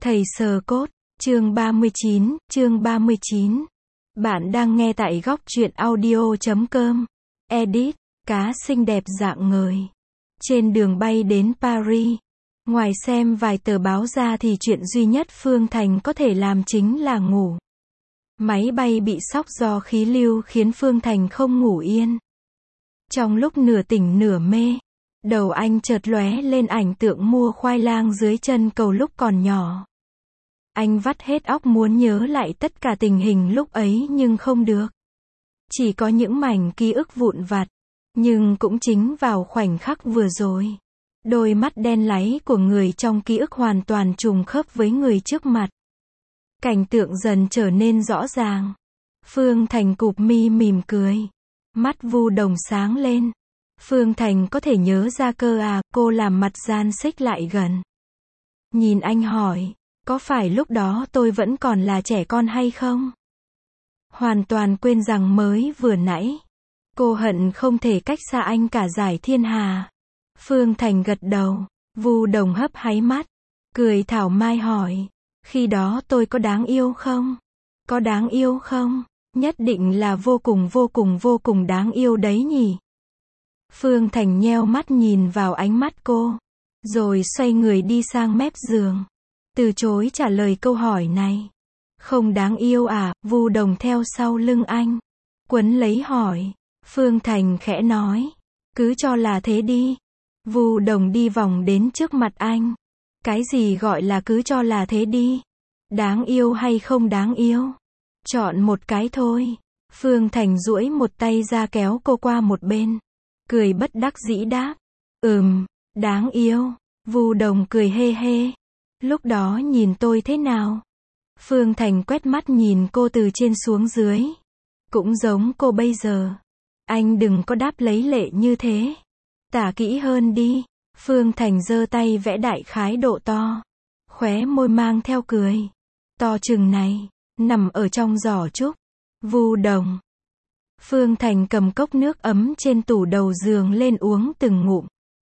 Thầy sờ cốt, chương 39. Bạn đang nghe tại góc truyện audio.com. Edit, cá xinh đẹp rạng ngời. Trên đường bay đến Paris, ngoài xem vài tờ báo ra thì chuyện duy nhất Phương Thành có thể làm chính là ngủ. Máy bay bị sóc do khí lưu khiến Phương Thành không ngủ yên. Trong lúc nửa tỉnh nửa mê, đầu anh chợt lóe lên ảnh tượng mua khoai lang dưới chân cầu lúc còn nhỏ. Anh vắt hết óc muốn nhớ lại tất cả tình hình lúc ấy nhưng không được. Chỉ có những mảnh ký ức vụn vặt. Nhưng cũng chính vào khoảnh khắc vừa rồi, đôi mắt đen láy của người trong ký ức hoàn toàn trùng khớp với người trước mặt. Cảnh tượng dần trở nên rõ ràng. Phương Thành cụp mi mỉm cười. Mắt Vu Đồng sáng lên. Phương Thành có thể nhớ ra cơ à, cô làm mặt gian xích lại gần. Nhìn anh hỏi, có phải lúc đó tôi vẫn còn là trẻ con hay không? Hoàn toàn quên rằng mới vừa nãy, cô hận không thể cách xa anh cả dải thiên hà. Phương Thành gật đầu. Vu Đồng hấp háy mắt, cười thảo mai hỏi, khi đó tôi có đáng yêu không? Có đáng yêu không? Nhất định là vô cùng đáng yêu đấy nhỉ? Phương Thành nheo mắt nhìn vào ánh mắt cô, rồi xoay người đi sang mép giường, từ chối trả lời câu hỏi này. Không đáng yêu à? Vu Đồng theo sau lưng anh, quấn lấy hỏi. Phương Thành khẽ nói, cứ cho là thế đi. Vu Đồng đi vòng đến trước mặt anh. Cái gì gọi là cứ cho là thế đi? Đáng yêu hay không đáng yêu? Chọn một cái thôi. Phương Thành duỗi một tay ra kéo cô qua một bên, cười bất đắc dĩ đáp, đáng yêu. Vu Đồng cười hê hê. Lúc đó nhìn tôi thế nào? Phương Thành quét mắt nhìn cô từ trên xuống dưới. Cũng giống cô bây giờ. Anh đừng có đáp lấy lệ như thế. Tả kỹ hơn đi. Phương Thành giơ tay vẽ đại khái độ to. Khóe môi mang theo cười. To chừng này, nằm ở trong giỏ trúc. Vu Đồng. Phương Thành cầm cốc nước ấm trên tủ đầu giường lên uống từng ngụm.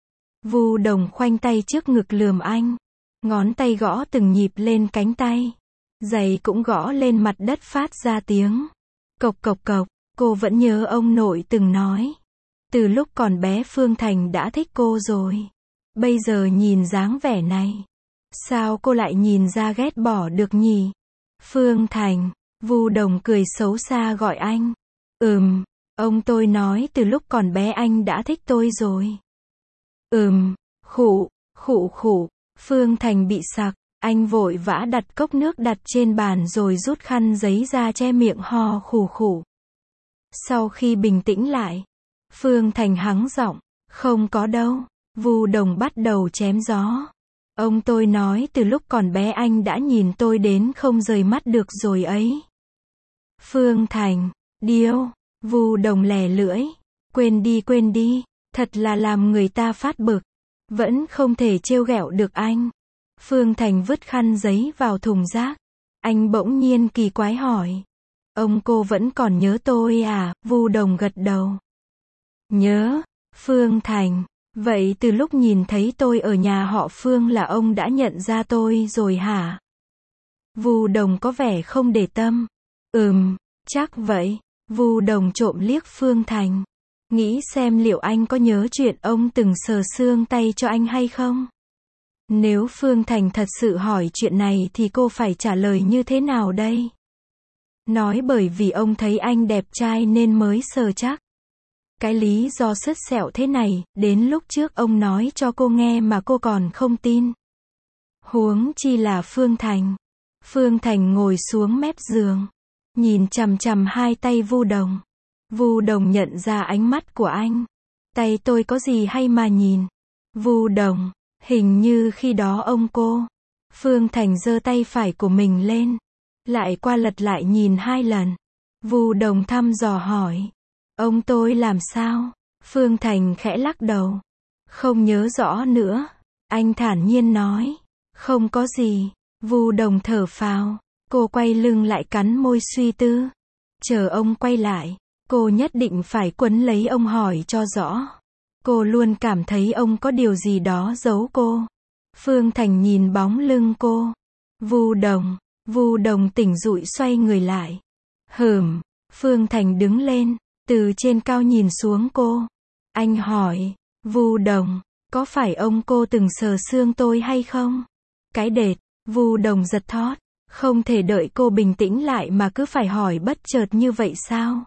Vu Đồng khoanh tay trước ngực lườm anh. Ngón tay gõ từng nhịp lên cánh tay. Giày cũng gõ lên mặt đất phát ra tiếng cộc cộc cộc. Cô vẫn nhớ ông nội từng nói, từ lúc còn bé Phương Thành đã thích cô rồi. Bây giờ nhìn dáng vẻ này, sao cô lại nhìn ra ghét bỏ được nhỉ? Phương Thành. Vu Đồng cười xấu xa gọi anh. Ông tôi nói từ lúc còn bé anh đã thích tôi rồi. Khụ. Phương Thành bị sặc. Anh vội vã đặt cốc nước đặt trên bàn rồi rút khăn giấy ra che miệng ho khủ khủ. Sau khi bình tĩnh lại, Phương Thành hắng giọng, không có đâu. Vu Đồng bắt đầu chém gió. Ông tôi nói từ lúc còn bé anh đã nhìn tôi đến không rời mắt được rồi ấy. Phương Thành, điêu. Vu Đồng lè lưỡi. Quên đi, thật là làm người ta phát bực. Vẫn không thể trêu ghẹo được anh. Phương Thành vứt khăn giấy vào thùng rác. Anh bỗng nhiên kỳ quái hỏi, ông cô vẫn còn nhớ tôi à? Vu Đồng gật đầu. Nhớ. Phương Thành, vậy từ lúc nhìn thấy tôi ở nhà họ Phương là ông đã nhận ra tôi rồi hả? Vu Đồng có vẻ không để tâm. Chắc vậy. Vu Đồng trộm liếc Phương Thành, nghĩ xem liệu anh có nhớ chuyện ông từng sờ xương tay cho anh hay không? Nếu Phương Thành thật sự hỏi chuyện này thì cô phải trả lời như thế nào đây? Nói bởi vì ông thấy anh đẹp trai nên mới sờ chắc. Cái lý do sứt sẹo thế này, đến lúc trước ông nói cho cô nghe mà cô còn không tin. Huống chi là Phương Thành. Phương Thành ngồi xuống mép giường, nhìn chằm chằm hai tay Vu Đồng. Vu Đồng nhận ra ánh mắt của anh. Tay tôi có gì hay mà nhìn? Vu Đồng, hình như khi đó ông cô. Phương Thành giơ tay phải của mình lên, lại qua lật lại nhìn 2 lần. Vu Đồng thăm dò hỏi, ông tôi làm sao? Phương Thành khẽ lắc đầu. Không nhớ rõ nữa. Anh thản nhiên nói, không có gì. Vu Đồng thở phào. Cô quay lưng lại cắn môi suy tư. Chờ ông quay lại, cô nhất định phải quấn lấy ông hỏi cho rõ. Cô luôn cảm thấy ông có điều gì đó giấu cô. Phương Thành nhìn bóng lưng cô. Vu Đồng. Vu Đồng tỉnh dụi xoay người lại. Phương Thành đứng lên, từ trên cao nhìn xuống cô. Anh hỏi, Vu Đồng, có phải ông cô từng sờ xương tôi hay không? Cái đệt, Vu Đồng giật thót, không thể đợi cô bình tĩnh lại mà cứ phải hỏi bất chợt như vậy sao?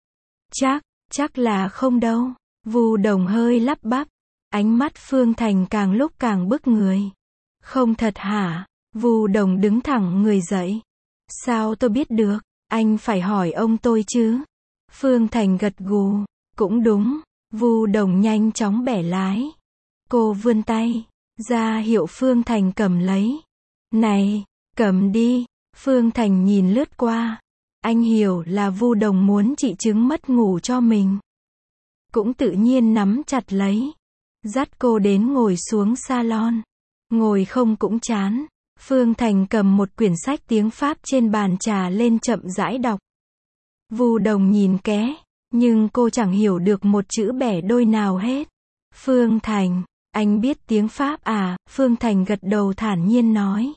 Chắc là không đâu. Vu Đồng hơi lắp bắp, ánh mắt Phương Thành càng lúc càng bức người. Không thật hả? Vu Đồng đứng thẳng người dậy. Sao tôi biết được? Anh phải hỏi ông tôi chứ. Phương Thành gật gù, cũng đúng. Vu Đồng nhanh chóng bẻ lái. Cô vươn tay ra hiệu Phương Thành cầm lấy. Này, cầm đi. Phương Thành nhìn lướt qua. Anh hiểu là Vu Đồng muốn trị chứng mất ngủ cho mình. Cũng tự nhiên nắm chặt lấy. Dắt cô đến ngồi xuống salon. Ngồi không cũng chán. Phương Thành cầm một quyển sách tiếng Pháp trên bàn trà lên chậm rãi đọc. Vu Đồng nhìn ké, nhưng cô chẳng hiểu được một chữ bẻ đôi nào hết. Phương Thành, anh biết tiếng Pháp à? Phương Thành gật đầu thản nhiên nói.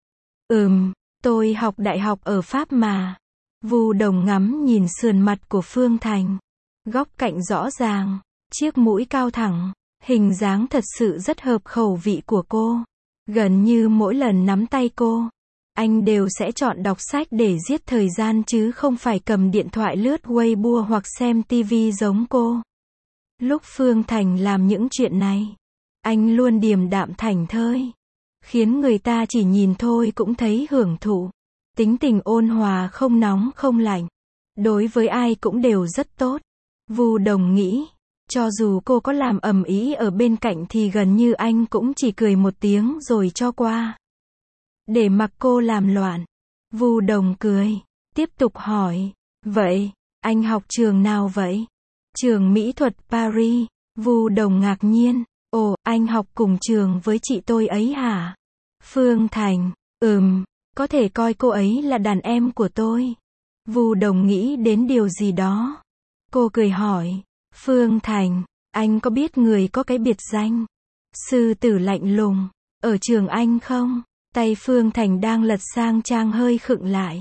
Tôi học đại học ở Pháp mà. Vu Đồng ngắm nhìn sườn mặt của Phương Thành. Góc cạnh rõ ràng, chiếc mũi cao thẳng, hình dáng thật sự rất hợp khẩu vị của cô. Gần như mỗi lần nắm tay cô, anh đều sẽ chọn đọc sách để giết thời gian chứ không phải cầm điện thoại lướt Weibo hoặc xem TV giống cô. Lúc Phương Thành làm những chuyện này, anh luôn điềm đạm thảnh thơi, khiến người ta chỉ nhìn thôi cũng thấy hưởng thụ. Tính tình ôn hòa không nóng không lạnh, đối với ai cũng đều rất tốt. Vu Đồng nghĩ, cho dù cô có làm ầm ĩ ở bên cạnh thì gần như anh cũng chỉ cười một tiếng rồi cho qua. Để mặc cô làm loạn. Vu Đồng cười, tiếp tục hỏi, vậy, anh học trường nào vậy? Trường mỹ thuật Paris. Vu Đồng ngạc nhiên, ồ, anh học cùng trường với chị tôi ấy hả? Phương Thành, có thể coi cô ấy là đàn em của tôi. Vu Đồng nghĩ đến điều gì đó. Cô cười hỏi, Phương Thành, anh có biết người có cái biệt danh sư tử lạnh lùng ở trường anh không? Tay Phương Thành đang lật sang trang hơi khựng lại.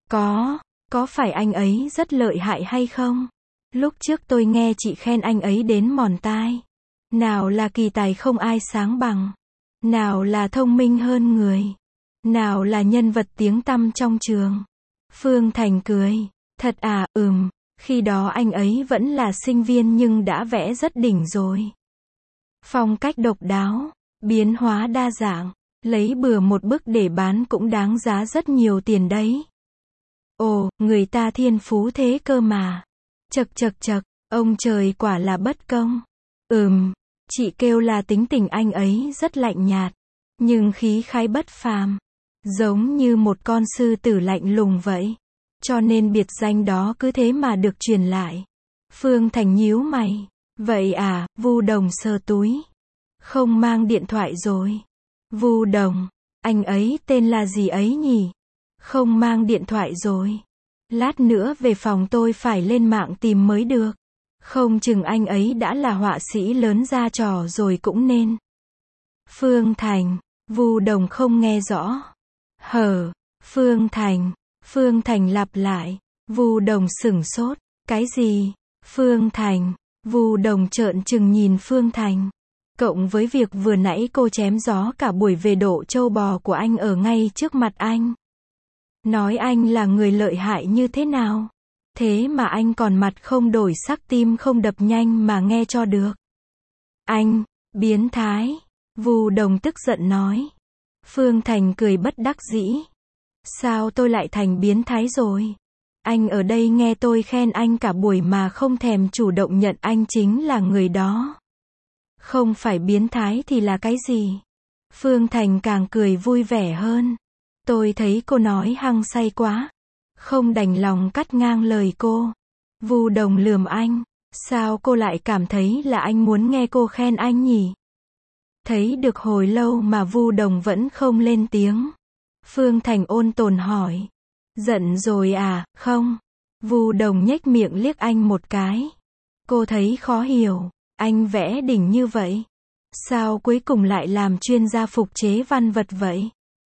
Có phải anh ấy rất lợi hại hay không? Lúc trước tôi nghe chị khen anh ấy đến mòn tai. Nào là kỳ tài không ai sáng bằng, nào là thông minh hơn người, nào là nhân vật tiếng tăm trong trường. Phương Thành cười, thật à? Khi đó anh ấy vẫn là sinh viên nhưng đã vẽ rất đỉnh rồi. Phong cách độc đáo, biến hóa đa dạng, lấy bừa một bức để bán cũng đáng giá rất nhiều tiền đấy. Ồ, người ta thiên phú thế cơ mà. Chậc, ông trời quả là bất công. Chị kêu là tính tình anh ấy rất lạnh nhạt, nhưng khí khái bất phàm, giống như một con sư tử lạnh lùng vậy. Cho nên biệt danh đó cứ thế mà được truyền lại. Phương Thành nhíu mày. Vậy à? Vu Đồng sờ túi. Không mang điện thoại rồi. Vu Đồng, anh ấy tên là gì ấy nhỉ? Không mang điện thoại rồi. Lát nữa về phòng tôi phải lên mạng tìm mới được. Không chừng anh ấy đã là họa sĩ lớn ra trò rồi cũng nên. Phương Thành, Vu Đồng không nghe rõ. Phương Thành lặp lại. Vu Đồng sửng sốt. Cái gì? Phương Thành. Vu Đồng trợn trừng nhìn Phương Thành. Cộng với việc vừa nãy cô chém gió cả buổi về độ trâu bò của anh ở ngay trước mặt anh. Nói anh là người lợi hại như thế nào? Thế mà anh còn mặt không đổi sắc tim không đập nhanh mà nghe cho được. Anh, biến thái. Vu Đồng tức giận nói. Phương Thành cười bất đắc dĩ. Sao tôi lại thành biến thái rồi? Anh ở đây nghe tôi khen anh cả buổi mà không thèm chủ động nhận anh chính là người đó. Không phải biến thái thì là cái gì? Phương Thành càng cười vui vẻ hơn. Tôi thấy cô nói hăng say quá. Không đành lòng cắt ngang lời cô. Vu Đồng lườm anh. Sao cô lại cảm thấy là anh muốn nghe cô khen anh nhỉ? Thấy được hồi lâu mà Vu Đồng vẫn không lên tiếng. Phương Thành ôn tồn hỏi. Giận rồi à? Không. Vu Đồng nhếch miệng liếc anh một cái. Cô thấy khó hiểu. Anh vẽ đỉnh như vậy. Sao cuối cùng lại làm chuyên gia phục chế văn vật vậy?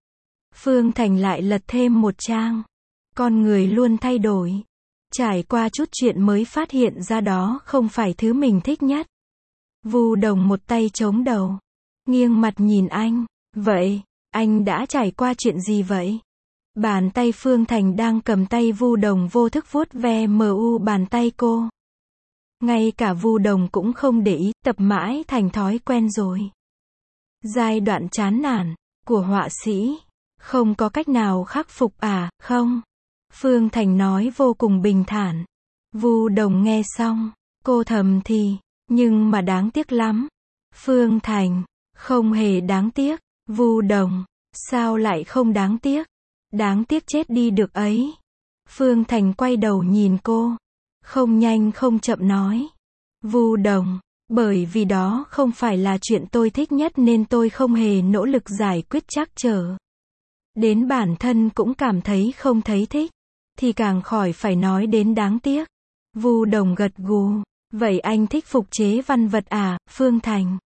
Phương Thành lại lật thêm một trang. Con người luôn thay đổi. Trải qua chút chuyện mới phát hiện ra đó không phải thứ mình thích nhất. Vu Đồng một tay chống đầu, nghiêng mặt nhìn anh. Vậy, anh đã trải qua chuyện gì vậy? Bàn tay Phương Thành đang cầm tay Vu Đồng vô thức vuốt ve bàn tay cô. Ngay cả Vu Đồng cũng không để ý, tập mãi thành thói quen rồi. Giai đoạn chán nản của họa sĩ, không có cách nào khắc phục à, không? Phương Thành nói vô cùng bình thản. Vu Đồng nghe xong, cô thầm thì, nhưng mà đáng tiếc lắm. Phương Thành, không hề đáng tiếc. Vu Đồng, sao lại không đáng tiếc? Đáng tiếc chết đi được ấy. Phương Thành quay đầu nhìn cô, không nhanh không chậm nói. Vu Đồng, bởi vì đó không phải là chuyện tôi thích nhất nên tôi không hề nỗ lực giải quyết trắc trở. Đến bản thân cũng cảm thấy không thấy thích, thì càng khỏi phải nói đến đáng tiếc. Vu Đồng gật gù. Vậy anh thích phục chế văn vật à, Phương Thành?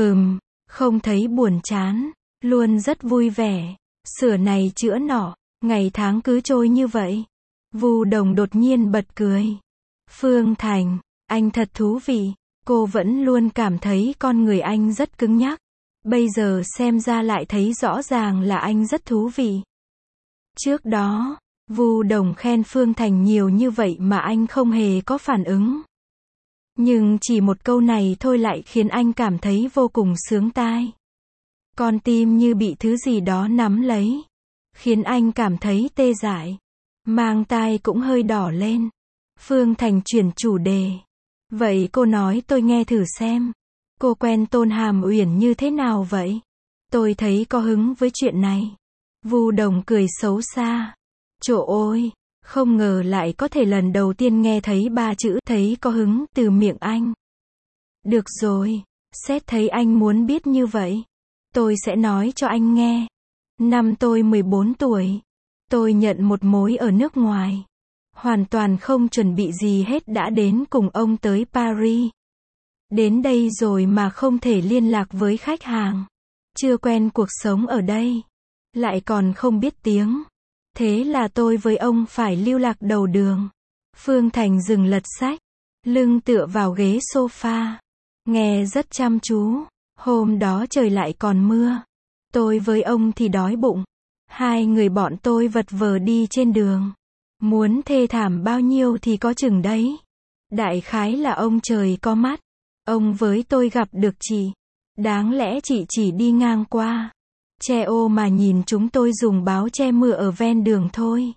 Không thấy buồn chán, luôn rất vui vẻ. Sửa này chữa nọ, ngày tháng cứ trôi như vậy. Vu Đồng đột nhiên bật cười. Phương Thành, anh thật thú vị. Cô vẫn luôn cảm thấy con người anh rất cứng nhắc. Bây giờ xem ra lại thấy rõ ràng là anh rất thú vị. Trước đó, Vu Đồng khen Phương Thành nhiều như vậy mà anh không hề có phản ứng. Nhưng chỉ một câu này thôi lại khiến anh cảm thấy vô cùng sướng tai. Con tim như bị thứ gì đó nắm lấy, khiến anh cảm thấy tê dại. Mang tai cũng hơi đỏ lên. Phương Thành chuyển chủ đề. Vậy cô nói tôi nghe thử xem. Cô quen Tôn Hàm Uyển như thế nào vậy? Tôi thấy có hứng với chuyện này. Vu Đồng cười xấu xa. Trời ơi, không ngờ lại có thể lần đầu tiên nghe thấy 3 chữ thấy có hứng từ miệng anh. Được rồi, xét thấy anh muốn biết như vậy, tôi sẽ nói cho anh nghe. Năm tôi 14 tuổi, tôi nhận một mối ở nước ngoài. Hoàn toàn không chuẩn bị gì hết đã đến cùng ông tới Paris. Đến đây rồi mà không thể liên lạc với khách hàng. Chưa quen cuộc sống ở đây. Lại còn không biết tiếng. Thế là tôi với ông phải lưu lạc đầu đường. Phương Thành dừng lật sách, lưng tựa vào ghế sofa, nghe rất chăm chú. Hôm đó trời lại còn mưa. Tôi với ông thì đói bụng. Hai người bọn tôi vật vờ đi trên đường. Muốn thê thảm bao nhiêu thì có chừng đấy. Đại khái là ông trời có mắt. Ông với tôi gặp được chị. Đáng lẽ chị chỉ đi ngang qua. Che ô mà nhìn chúng tôi dùng báo che mưa ở ven đường thôi.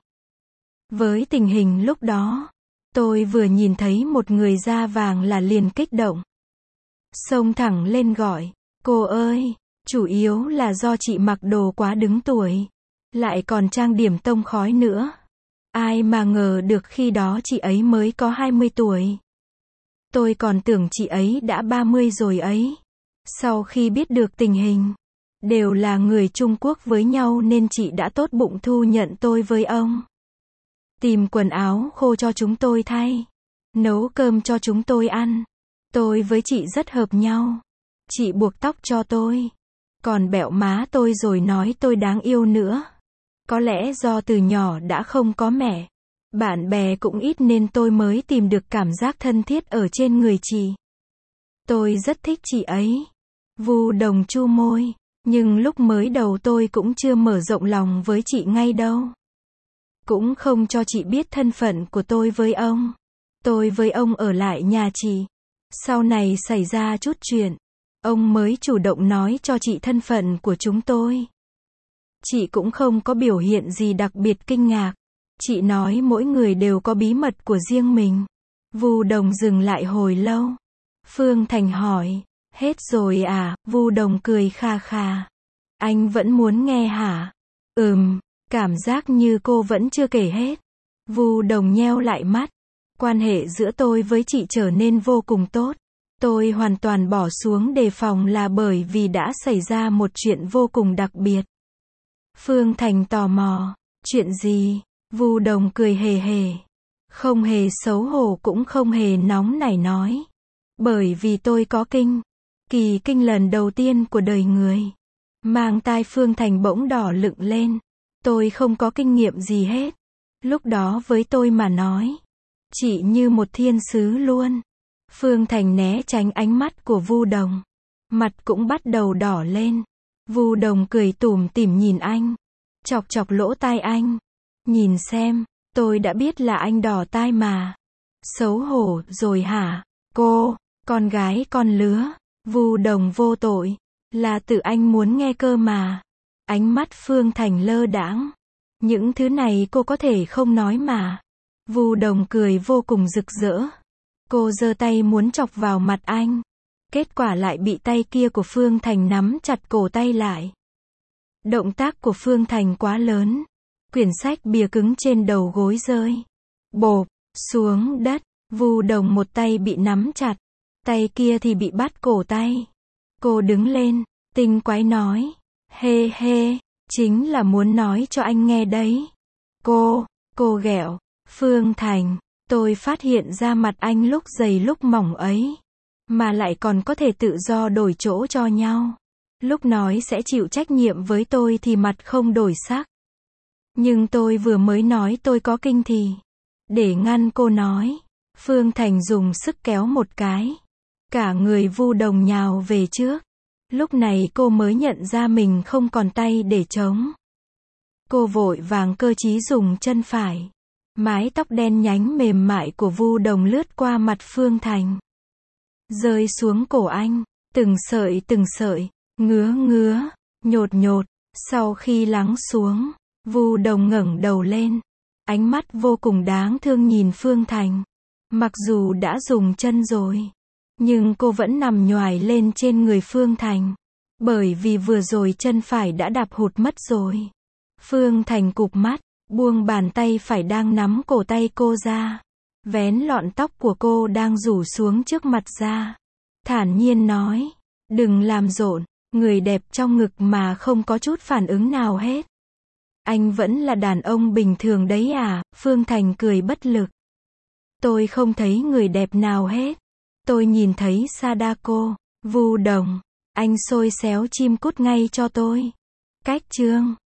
Với tình hình lúc đó, tôi vừa nhìn thấy một người da vàng là liền kích động. Xông thẳng lên gọi, cô ơi, chủ yếu là do chị mặc đồ quá đứng tuổi. Lại còn trang điểm tông khói nữa. Ai mà ngờ được khi đó chị ấy mới có 20 tuổi. Tôi còn tưởng chị ấy đã 30 rồi ấy. Sau khi biết được tình hình, đều là người Trung Quốc với nhau nên chị đã tốt bụng thu nhận tôi với ông. Tìm quần áo khô cho chúng tôi thay. Nấu cơm cho chúng tôi ăn. Tôi với chị rất hợp nhau. Chị buộc tóc cho tôi. Còn bẹo má tôi rồi nói tôi đáng yêu nữa. Có lẽ do từ nhỏ đã không có mẹ. Bạn bè cũng ít nên tôi mới tìm được cảm giác thân thiết ở trên người chị. Tôi rất thích chị ấy. Vu Đồng chu môi. Nhưng lúc mới đầu tôi cũng chưa mở rộng lòng với chị ngay đâu. Cũng không cho chị biết thân phận của tôi với ông. Tôi với ông ở lại nhà chị. Sau này xảy ra chút chuyện. Ông mới chủ động nói cho chị thân phận của chúng tôi. Chị cũng không có biểu hiện gì đặc biệt kinh ngạc. Chị nói mỗi người đều có bí mật của riêng mình. Vu Đồng dừng lại hồi lâu. Phương Thành hỏi, hết rồi à? Vu Đồng cười kha kha. Anh vẫn muốn nghe hả? Cảm giác như cô vẫn chưa kể hết. Vu Đồng nheo lại mắt. Quan hệ giữa tôi với chị trở nên vô cùng tốt. Tôi hoàn toàn bỏ xuống đề phòng là bởi vì đã xảy ra một chuyện vô cùng đặc biệt. Phương Thành tò mò. Chuyện gì? Vu Đồng cười hề hề. Không hề xấu hổ cũng không hề nóng nảy nói. Bởi vì tôi có kỳ kinh lần đầu tiên của đời người. Mang tai Phương Thành bỗng đỏ lựng lên. Tôi không có kinh nghiệm gì hết. Lúc đó với tôi mà nói, chị như một thiên sứ luôn. Phương Thành né tránh ánh mắt của Vu Đồng. Mặt cũng bắt đầu đỏ lên. Vu Đồng cười tủm tỉm nhìn anh. Chọc chọc lỗ tai anh. Nhìn xem, tôi đã biết là anh đỏ tai mà. Xấu hổ rồi hả? Cô, con gái con lứa. Vu Đồng vô tội. Là tự anh muốn nghe cơ mà. Ánh mắt Phương Thành lơ đãng. Những thứ này cô có thể không nói mà. Vu Đồng cười vô cùng rực rỡ. Cô giơ tay muốn chọc vào mặt anh. Kết quả lại bị tay kia của Phương Thành nắm chặt cổ tay lại. Động tác của Phương Thành quá lớn. Quyển sách bìa cứng trên đầu gối rơi. Bộp, xuống đất. Vu Đồng một tay bị nắm chặt. Tay kia thì bị bắt cổ tay. Cô đứng lên, tinh quái nói. Hê hê, chính là muốn nói cho anh nghe đấy. Cô ghẹo. Phương Thành, tôi phát hiện ra mặt anh lúc dày lúc mỏng ấy. Mà lại còn có thể tự do đổi chỗ cho nhau. Lúc nói sẽ chịu trách nhiệm với tôi thì mặt không đổi sắc. Nhưng tôi vừa mới nói tôi có kinh thì. Để ngăn cô nói. Phương Thành dùng sức kéo một cái. Cả người Vu Đồng nhào về trước. Lúc này cô mới nhận ra mình không còn tay để chống. Cô vội vàng cơ trí dùng chân phải. Mái tóc đen nhánh mềm mại của Vu Đồng lướt qua mặt Phương Thành. Rơi xuống cổ anh. Từng sợi, ngứa, nhột. Sau khi lắng xuống, Vu Đồng ngẩng đầu lên. Ánh mắt vô cùng đáng thương nhìn Phương Thành. Mặc dù đã dùng chân rồi. Nhưng cô vẫn nằm nhoài lên trên người Phương Thành. Bởi vì vừa rồi chân phải đã đạp hụt mất rồi. Phương Thành cụp mắt, buông bàn tay phải đang nắm cổ tay cô ra. Vén lọn tóc của cô đang rủ xuống trước mặt ra. Thản nhiên nói, đừng làm rộn, người đẹp trong ngực mà không có chút phản ứng nào hết. Anh vẫn là đàn ông bình thường đấy à? Phương Thành cười bất lực. Tôi không thấy người đẹp nào hết. Tôi nhìn thấy Sadako, Vu Đồng. Anh xôi xéo chim cút ngay cho tôi. Cách chương